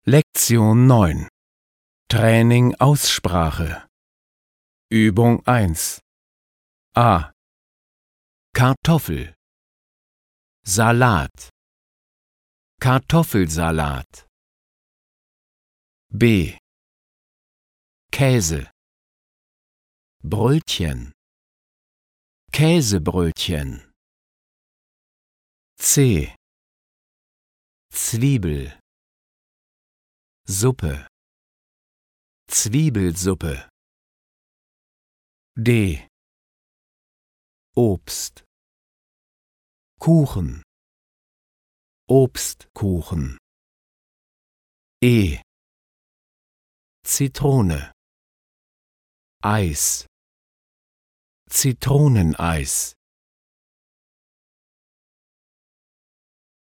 Lektion 9. Training Aussprache. Übung 1. A. Kartoffel. Salat. Kartoffelsalat. B. Käse. Brötchen. Käsebrötchen. C. Zwiebel. Suppe. Zwiebelsuppe. D. Obst. Kuchen. Obstkuchen. E. Zitrone. Eis. Zitroneneis.